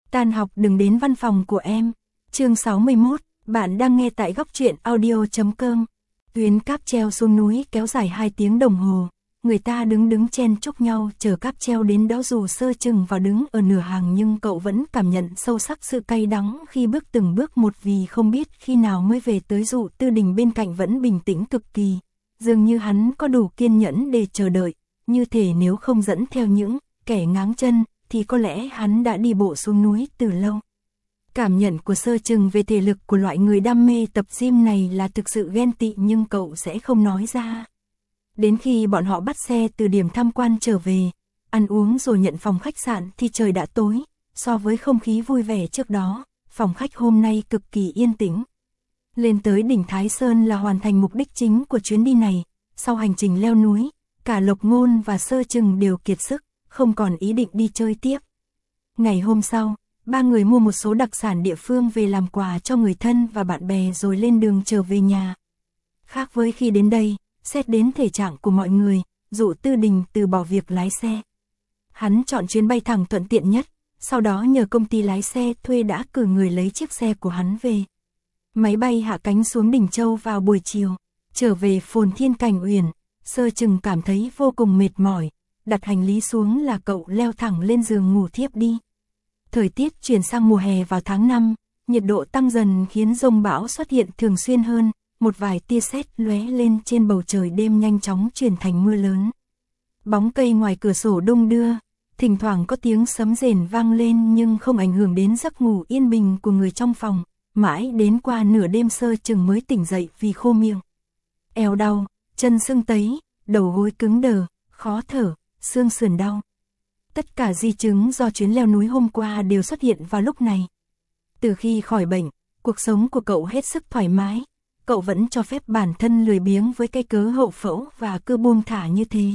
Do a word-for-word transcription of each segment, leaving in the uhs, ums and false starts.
Tan học đừng đến văn phòng của em. Chương sáu mươi mốt, bạn đang nghe tại góc truyện audio chấm com. Tuyến cáp treo xuống núi kéo dài hai tiếng đồng hồ. Người ta đứng đứng chen chúc nhau chờ cáp treo đến đó, dù Sơ Trừng vào đứng ở nửa hàng nhưng cậu vẫn cảm nhận sâu sắc sự cay đắng khi bước từng bước một, vì không biết khi nào mới về tới. Dụ Tư Đình bên cạnh vẫn bình tĩnh cực kỳ, dường như hắn có đủ kiên nhẫn để chờ đợi, như thể nếu không dẫn theo những kẻ ngáng chân thì có lẽ hắn đã đi bộ xuống núi từ lâu. Cảm nhận của Sơ Trừng về thể lực của loại người đam mê tập gym này là thực sự ghen tị, nhưng cậu sẽ không nói ra. Đến khi bọn họ bắt xe từ điểm tham quan trở về, ăn uống rồi nhận phòng khách sạn thì trời đã tối. So với không khí vui vẻ trước đó, phòng khách hôm nay cực kỳ yên tĩnh. Lên tới đỉnh Thái Sơn là hoàn thành mục đích chính của chuyến đi này. Sau hành trình leo núi, cả Lộc Ngôn và Sơ Trừng đều kiệt sức, không còn ý định đi chơi tiếp. Ngày hôm sau, ba người mua một số đặc sản địa phương về làm quà cho người thân và bạn bè rồi lên đường trở về nhà. Khác với khi đến đây, xét đến thể trạng của mọi người, Dụ Tư Đình từ bỏ việc lái xe. Hắn chọn chuyến bay thẳng thuận tiện nhất, sau đó nhờ công ty lái xe thuê đã cử người lấy chiếc xe của hắn về. Máy bay hạ cánh xuống Đỉnh Châu vào buổi chiều, trở về Phồn Thiên Cảnh Uyển, Sơ Trừng cảm thấy vô cùng mệt mỏi, đặt hành lý xuống là cậu leo thẳng lên giường ngủ thiếp đi. Thời tiết chuyển sang mùa hè vào tháng năm, nhiệt độ tăng dần khiến dông bão xuất hiện thường xuyên hơn, một vài tia sét lóe lên trên bầu trời đêm nhanh chóng chuyển thành mưa lớn. Bóng cây ngoài cửa sổ đung đưa, thỉnh thoảng có tiếng sấm rền vang lên nhưng không ảnh hưởng đến giấc ngủ yên bình của người trong phòng. Mãi đến qua nửa đêm Sơ Trừng mới tỉnh dậy vì khô miệng. Eo đau, chân sưng tấy, đầu gối cứng đờ, khó thở, xương sườn đau. Tất cả di chứng do chuyến leo núi hôm qua đều xuất hiện vào lúc này. Từ khi khỏi bệnh, cuộc sống của cậu hết sức thoải mái. Cậu vẫn cho phép bản thân lười biếng với cái cớ hậu phẫu và cứ buông thả như thế.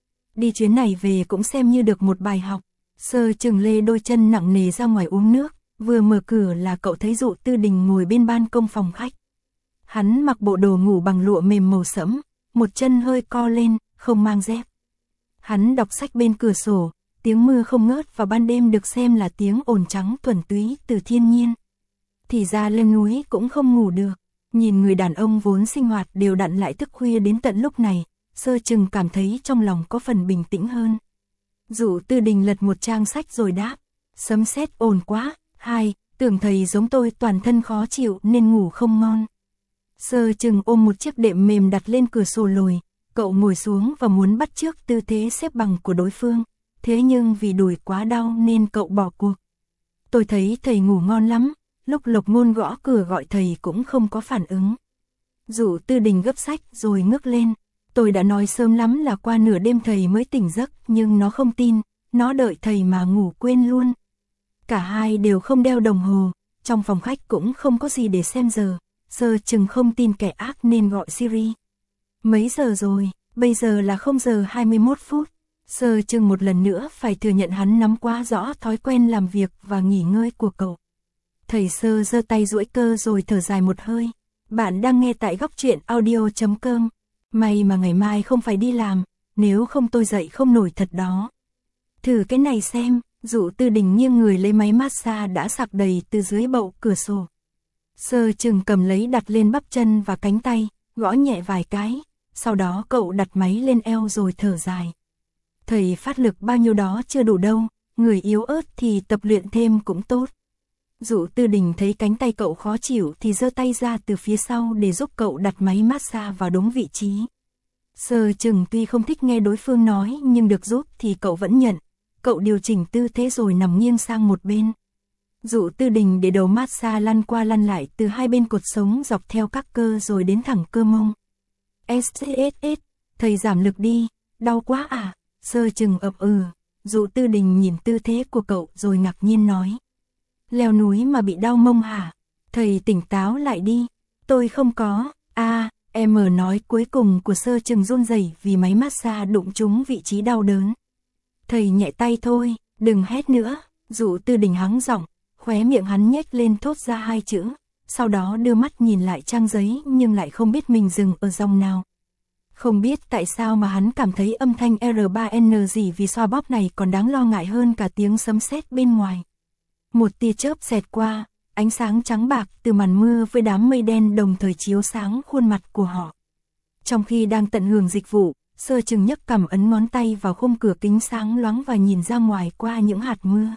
Đi chuyến này về cũng xem như được một bài học. Sơ Trừng lê đôi chân nặng nề ra ngoài uống nước. Vừa mở cửa là cậu thấy Dụ Tư Đình ngồi bên ban công phòng khách. Hắn mặc bộ đồ ngủ bằng lụa mềm màu sẫm, một chân hơi co lên, không mang dép. Hắn đọc sách bên cửa sổ, tiếng mưa không ngớt vào ban đêm được xem là tiếng ồn trắng thuần túy từ thiên nhiên. Thì ra lên núi cũng không ngủ được, nhìn người đàn ông vốn sinh hoạt đều đặn lại thức khuya đến tận lúc này, Sơ Trừng cảm thấy trong lòng có phần bình tĩnh hơn. Dụ Tư Đình lật một trang sách rồi đáp, sấm sét ồn quá. Hai, tưởng thầy giống tôi toàn thân khó chịu nên ngủ không ngon. Sơ Trừng ôm một chiếc đệm mềm đặt lên cửa sổ lồi, cậu ngồi xuống và muốn bắt chước tư thế xếp bằng của đối phương. Thế nhưng vì đùi quá đau nên cậu bỏ cuộc. Tôi thấy thầy ngủ ngon lắm, lúc Lộc Ngôn gõ cửa gọi thầy cũng không có phản ứng. Dụ Tư Đình gấp sách rồi ngước lên. Tôi đã nói sớm lắm là qua nửa đêm thầy mới tỉnh giấc, nhưng nó không tin, nó đợi thầy mà ngủ quên luôn. Cả hai đều không đeo đồng hồ, trong phòng khách cũng không có gì để xem giờ. Sơ Trừng không tin kẻ ác nên gọi Siri. Mấy giờ rồi? Bây giờ là không giờ hai mươi mốt phút. Sơ Trừng một lần nữa phải thừa nhận hắn nắm quá rõ thói quen làm việc và nghỉ ngơi của cậu. Thầy Sơ giơ tay duỗi cơ rồi thở dài một hơi. Bạn đang nghe tại góc truyện audio chấm com. May mà ngày mai không phải đi làm, nếu không tôi dậy không nổi thật đó. Thử cái này xem. Dụ Tư Đình nghiêng người lấy máy massage đã sạc đầy từ dưới bậu cửa sổ. Sơ Trừng cầm lấy đặt lên bắp chân và cánh tay, gõ nhẹ vài cái, sau đó cậu đặt máy lên eo rồi thở dài. Thầy phát lực bao nhiêu đó chưa đủ đâu, người yếu ớt thì tập luyện thêm cũng tốt. Dụ Tư Đình thấy cánh tay cậu khó chịu thì giơ tay ra từ phía sau để giúp cậu đặt máy massage vào đúng vị trí. Sơ Trừng tuy không thích nghe đối phương nói nhưng được giúp thì cậu vẫn nhận. Cậu điều chỉnh tư thế rồi nằm nghiêng sang một bên. Dụ Tư Đình để đầu massage lăn qua lăn lại từ hai bên cột sống dọc theo các cơ rồi đến thẳng cơ mông. ét ét ét, thầy giảm lực đi, đau quá à? Sơ Trừng ậm ừ. Dụ Tư Đình nhìn tư thế của cậu rồi ngạc nhiên nói. Leo núi mà bị đau mông hả? Thầy tỉnh táo lại đi. Tôi không có. À, em nói cuối cùng của Sơ Trừng run rẩy vì máy massage đụng trúng vị trí đau đớn. Thầy nhẹ tay thôi, đừng hét nữa. Dụ Tư Đình hắng giọng, khóe miệng hắn nhếch lên thốt ra hai chữ, sau đó đưa mắt nhìn lại trang giấy nhưng lại không biết mình dừng ở dòng nào. Không biết tại sao mà hắn cảm thấy âm thanh R ba N gì vì xoa bóp này còn đáng lo ngại hơn cả tiếng sấm sét bên ngoài. Một tia chớp xẹt qua, ánh sáng trắng bạc từ màn mưa với đám mây đen đồng thời chiếu sáng khuôn mặt của họ. Trong khi đang tận hưởng dịch vụ, Sơ Trừng nhấc cằm ấn ngón tay vào khung cửa kính sáng loáng và nhìn ra ngoài qua những hạt mưa.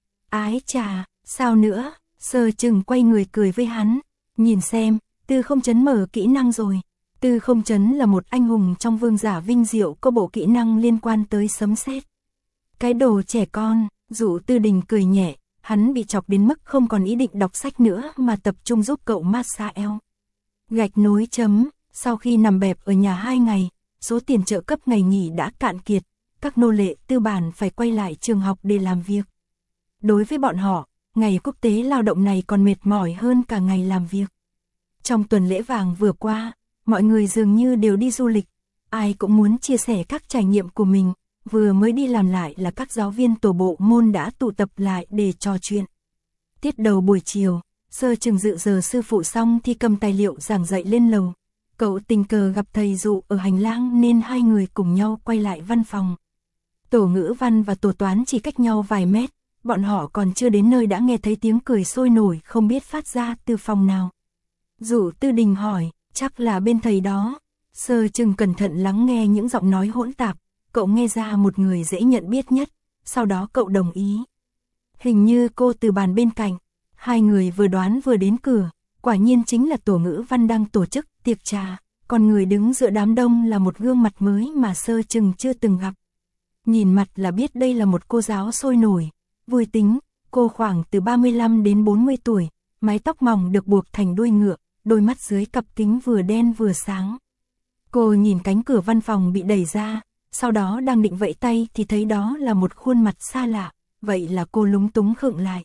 Ái chà, sao nữa? Sơ Trừng quay người cười với hắn. Nhìn xem, Tư Không Chấn mở kỹ năng rồi. Tư Không Chấn là một anh hùng trong vương giả vinh diệu có bộ kỹ năng liên quan tới sấm sét. Cái đồ trẻ con, Dụ Tư Đình cười nhẹ, hắn bị chọc đến mức không còn ý định đọc sách nữa mà tập trung giúp cậu massage eo. Gạch nối chấm, sau khi nằm bẹp ở nhà hai ngày, số tiền trợ cấp ngày nghỉ đã cạn kiệt, các nô lệ tư bản phải quay lại trường học để làm việc. Đối với bọn họ, ngày quốc tế lao động này còn mệt mỏi hơn cả ngày làm việc. Trong tuần lễ vàng vừa qua, mọi người dường như đều đi du lịch, ai cũng muốn chia sẻ các trải nghiệm của mình, vừa mới đi làm lại là các giáo viên tổ bộ môn đã tụ tập lại để trò chuyện. Tiết đầu buổi chiều, Sơ Trừng dự giờ sư phụ xong thì cầm tài liệu giảng dạy lên lầu. Cậu tình cờ gặp thầy Dụ ở hành lang nên hai người cùng nhau quay lại văn phòng. Tổ ngữ văn và tổ toán chỉ cách nhau vài mét, bọn họ còn chưa đến nơi đã nghe thấy tiếng cười sôi nổi không biết phát ra từ phòng nào. Dụ Tư Đình hỏi, chắc là bên thầy đó. Sơ Trừng cẩn thận lắng nghe những giọng nói hỗn tạp, cậu nghe ra một người dễ nhận biết nhất, sau đó cậu đồng ý. Hình như cô từ bàn bên cạnh, hai người vừa đoán vừa đến cửa, quả nhiên chính là tổ ngữ văn đang tổ chức tiệc trà, còn người đứng giữa đám đông là một gương mặt mới mà Sơ Trừng chưa từng gặp. Nhìn mặt là biết đây là một cô giáo sôi nổi, vui tính, cô khoảng từ ba mươi lăm đến bốn mươi tuổi, mái tóc mỏng được buộc thành đuôi ngựa, đôi mắt dưới cặp kính vừa đen vừa sáng. Cô nhìn cánh cửa văn phòng bị đẩy ra, sau đó đang định vẫy tay thì thấy đó là một khuôn mặt xa lạ, vậy là cô lúng túng khựng lại.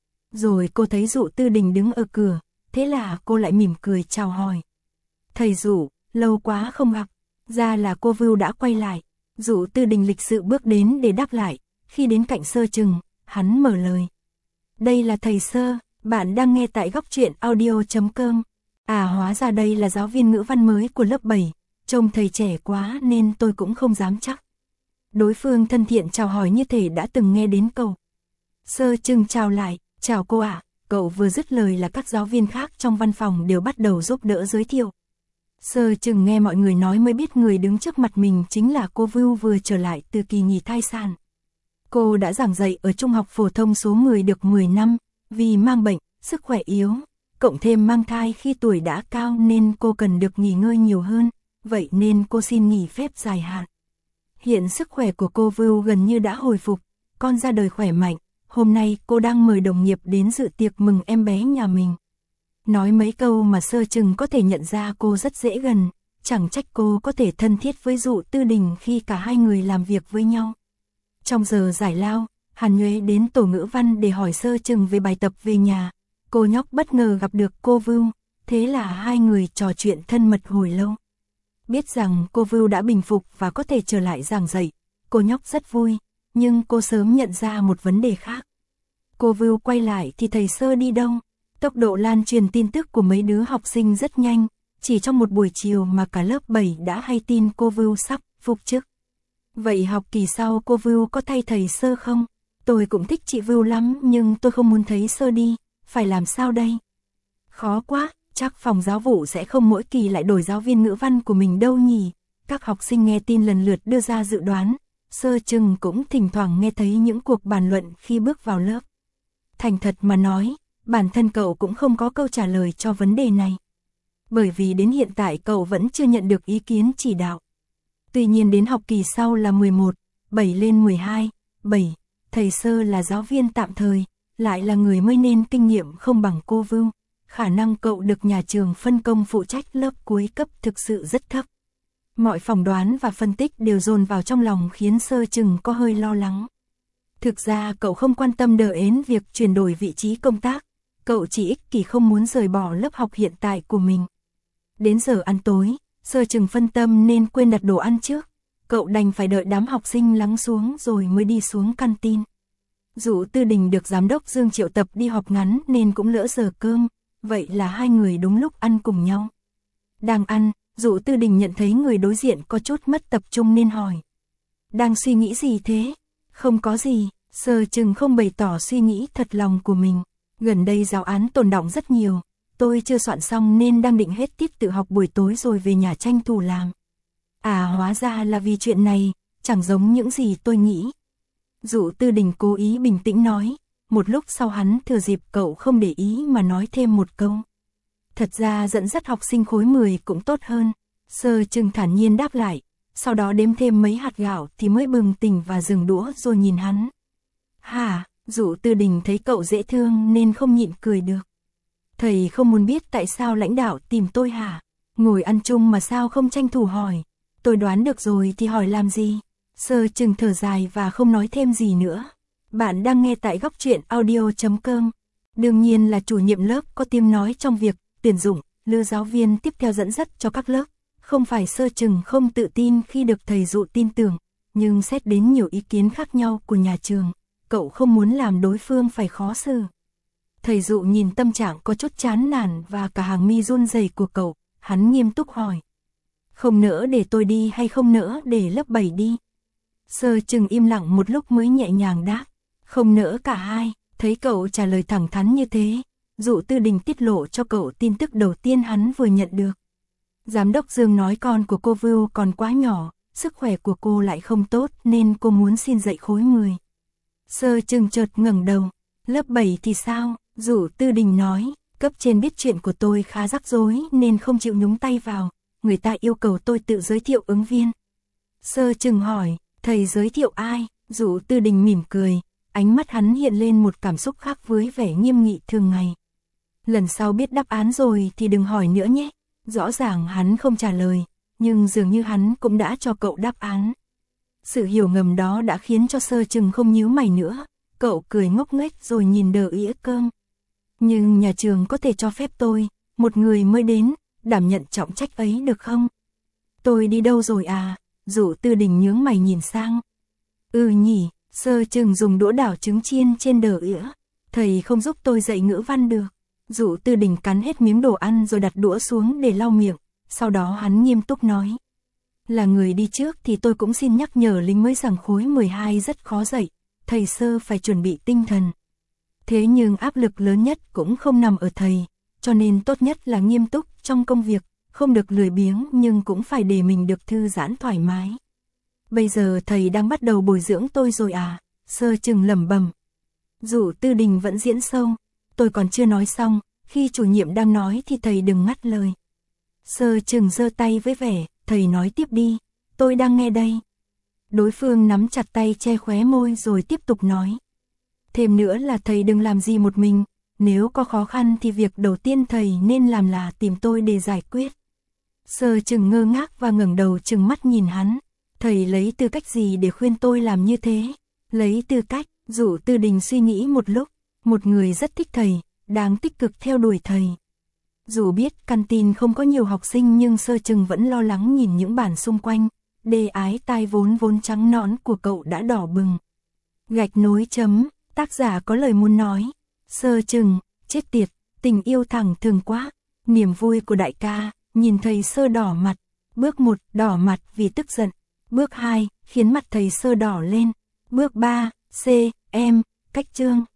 Rồi cô thấy Dụ Tư Đình đứng ở cửa, thế là cô lại mỉm cười chào hỏi. Thầy Dụ, lâu quá không gặp, ra là cô Vưu đã quay lại. Dụ Tư Đình lịch sự bước đến để đáp lại, khi đến cạnh Sơ Trừng, hắn mở lời. Đây là thầy Sơ, bạn đang nghe tại góc truyện audio chấm com. À hóa ra đây là giáo viên ngữ văn mới của lớp bảy, trông thầy trẻ quá nên tôi cũng không dám chắc. Đối phương thân thiện chào hỏi như thể đã từng nghe đến cậu. Sơ Trừng chào lại, chào cô ạ, cậu vừa dứt lời là các giáo viên khác trong văn phòng đều bắt đầu giúp đỡ giới thiệu. Sơ Trừng nghe mọi người nói mới biết người đứng trước mặt mình chính là cô Vưu vừa trở lại từ kỳ nghỉ thai sản. Cô đã giảng dạy ở trung học phổ thông số mười được mười năm, vì mang bệnh, sức khỏe yếu, cộng thêm mang thai khi tuổi đã cao nên cô cần được nghỉ ngơi nhiều hơn, vậy nên cô xin nghỉ phép dài hạn. Hiện sức khỏe của cô Vưu gần như đã hồi phục, con ra đời khỏe mạnh, hôm nay cô đang mời đồng nghiệp đến dự tiệc mừng em bé nhà mình. Nói mấy câu mà Sơ Trừng có thể nhận ra cô rất dễ gần, chẳng trách cô có thể thân thiết với Dụ Tư Đình khi cả hai người làm việc với nhau. Trong giờ giải lao, Hàn Nhuế đến tổ ngữ văn để hỏi Sơ Trừng về bài tập về nhà. Cô nhóc bất ngờ gặp được cô Vưu, thế là hai người trò chuyện thân mật hồi lâu. Biết rằng cô Vưu đã bình phục và có thể trở lại giảng dạy, cô nhóc rất vui, nhưng cô sớm nhận ra một vấn đề khác. Cô Vưu quay lại thì thầy Sơ đi đâu? Tốc độ lan truyền tin tức của mấy đứa học sinh rất nhanh, chỉ trong một buổi chiều mà cả lớp bảy đã hay tin cô Vưu sắp phục chức. Vậy học kỳ sau cô Vưu có thay thầy Sơ không? Tôi cũng thích chị Vưu lắm nhưng tôi không muốn thấy Sơ đi, phải làm sao đây? Khó quá, chắc phòng giáo vụ sẽ không mỗi kỳ lại đổi giáo viên ngữ văn của mình đâu nhỉ? Các học sinh nghe tin lần lượt đưa ra dự đoán, Sơ Trừng cũng thỉnh thoảng nghe thấy những cuộc bàn luận khi bước vào lớp. Thành thật mà nói, bản thân cậu cũng không có câu trả lời cho vấn đề này. Bởi vì đến hiện tại cậu vẫn chưa nhận được ý kiến chỉ đạo. Tuy nhiên đến học kỳ sau là mười một, bảy lên mười hai, bảy, thầy Sơ là giáo viên tạm thời, lại là người mới nên kinh nghiệm không bằng cô Vưu. Khả năng cậu được nhà trường phân công phụ trách lớp cuối cấp thực sự rất thấp. Mọi phỏng đoán và phân tích đều dồn vào trong lòng khiến Sơ Trừng có hơi lo lắng. Thực ra cậu không quan tâm đờ ến việc chuyển đổi vị trí công tác, cậu chỉ ích kỷ không muốn rời bỏ lớp học hiện tại của mình. Đến giờ ăn tối, Sơ Trừng phân tâm nên quên đặt đồ ăn trước, cậu đành phải đợi đám học sinh lắng xuống rồi mới đi xuống canteen. Dụ Tư Đình được giám đốc Dương triệu tập đi họp ngắn nên cũng lỡ giờ cơm, vậy là hai người đúng lúc ăn cùng nhau. Đang ăn, Dụ Tư Đình nhận thấy người đối diện có chút mất tập trung nên hỏi. Đang suy nghĩ gì thế? Không có gì, Sơ Trừng không bày tỏ suy nghĩ thật lòng của mình. Gần đây giáo án tồn đọng rất nhiều, tôi chưa soạn xong nên đang định hết tiết tự học buổi tối rồi về nhà tranh thủ làm. À hóa ra là vì chuyện này, chẳng giống những gì tôi nghĩ. Dụ Tư Đình cố ý bình tĩnh nói, một lúc sau hắn thừa dịp cậu không để ý mà nói thêm một câu. Thật ra dẫn dắt học sinh khối mười cũng tốt hơn. Sơ Trừng thản nhiên đáp lại, sau đó đếm thêm mấy hạt gạo thì mới bừng tỉnh và dừng đũa rồi nhìn hắn. Hả, Dụ Tư Đình thấy cậu dễ thương nên không nhịn cười được. Thầy không muốn biết tại sao lãnh đạo tìm tôi hả? Ngồi ăn chung mà sao không tranh thủ hỏi? Tôi đoán được rồi thì hỏi làm gì? Sơ Trừng thở dài và không nói thêm gì nữa. Bạn đang nghe tại góc truyện audio chấm com. Đương nhiên là chủ nhiệm lớp có tiếng nói trong việc tuyển dụng, lựa giáo viên tiếp theo dẫn dắt cho các lớp. Không phải Sơ Trừng không tự tin khi được thầy Dụ tin tưởng, nhưng xét đến nhiều ý kiến khác nhau của nhà trường, cậu không muốn làm đối phương phải khó xử. Thầy Dụ nhìn tâm trạng có chút chán nản và cả hàng mi run rẩy của cậu, hắn nghiêm túc hỏi. Không nỡ để tôi đi hay không nỡ để lớp bảy đi? Sơ Trừng im lặng một lúc mới nhẹ nhàng đáp. Không nỡ cả hai. Thấy cậu trả lời thẳng thắn như thế, Dụ Tư Đình tiết lộ cho cậu tin tức đầu tiên hắn vừa nhận được. Giám đốc Dương nói con của cô Vưu còn quá nhỏ, sức khỏe của cô lại không tốt nên cô muốn xin dạy khối mười. Sơ Trừng chợt ngẩng đầu. Lớp bảy thì sao? Dụ Tư Đình nói, cấp trên biết chuyện của tôi khá rắc rối nên không chịu nhúng tay vào, người ta yêu cầu tôi tự giới thiệu ứng viên. Sơ Trừng hỏi, thầy giới thiệu ai? Dụ Tư Đình mỉm cười, ánh mắt hắn hiện lên một cảm xúc khác với vẻ nghiêm nghị thường ngày. Lần sau biết đáp án rồi thì đừng hỏi nữa nhé. Rõ ràng hắn không trả lời, nhưng dường như hắn cũng đã cho cậu đáp án. Sự hiểu ngầm đó đã khiến cho Sơ Trừng không nhíu mày nữa, cậu cười ngốc nghếch rồi nhìn Đờ Ĩa Cơm. Nhưng nhà trường có thể cho phép tôi, một người mới đến, đảm nhận trọng trách ấy được không? Tôi đi đâu rồi à? Dụ Tư Đình nhướng mày nhìn sang. Ừ nhỉ, Sơ Trừng dùng đũa đảo trứng chiên trên Đờ Ĩa. Thầy không giúp tôi dạy ngữ văn được. Dụ Tư Đình cắn hết miếng đồ ăn rồi đặt đũa xuống để lau miệng, sau đó hắn nghiêm túc nói. Là người đi trước thì tôi cũng xin nhắc nhở lính mới rằng khối mười hai rất khó dạy, thầy Sơ phải chuẩn bị tinh thần. Thế nhưng áp lực lớn nhất cũng không nằm ở thầy, cho nên tốt nhất là nghiêm túc trong công việc, không được lười biếng nhưng cũng phải để mình được thư giãn thoải mái. Bây giờ thầy đang bắt đầu bồi dưỡng tôi rồi à? Sơ Trừng lẩm bẩm. Dụ Tư Đình vẫn diễn sâu. Tôi còn chưa nói xong, khi chủ nhiệm đang nói thì thầy đừng ngắt lời. Sơ Trừng giơ tay với vẻ, thầy nói tiếp đi, tôi đang nghe đây. Đối phương nắm chặt tay che khóe môi rồi tiếp tục nói. Thêm nữa là thầy đừng làm gì một mình, nếu có khó khăn thì việc đầu tiên thầy nên làm là tìm tôi để giải quyết. Sơ Trừng ngơ ngác và ngẩng đầu trừng mắt nhìn hắn. Thầy lấy tư cách gì để khuyên tôi làm như thế? Lấy tư cách, Dụ Tư Đình suy nghĩ một lúc. Một người rất thích thầy, đang tích cực theo đuổi thầy. Dù biết căn tin không có nhiều học sinh nhưng Sơ Trừng vẫn lo lắng nhìn những bản xung quanh. Đê ái tai vốn vốn trắng nõn của cậu đã đỏ bừng. Gạch nối chấm, tác giả có lời muốn nói. Sơ Trừng, chết tiệt, tình yêu thẳng thường quá. Niềm vui của đại ca, nhìn thầy Sơ đỏ mặt. Bước một, đỏ mặt vì tức giận. Bước hai, khiến mặt thầy Sơ đỏ lên. Bước ba, C, em, cách chương.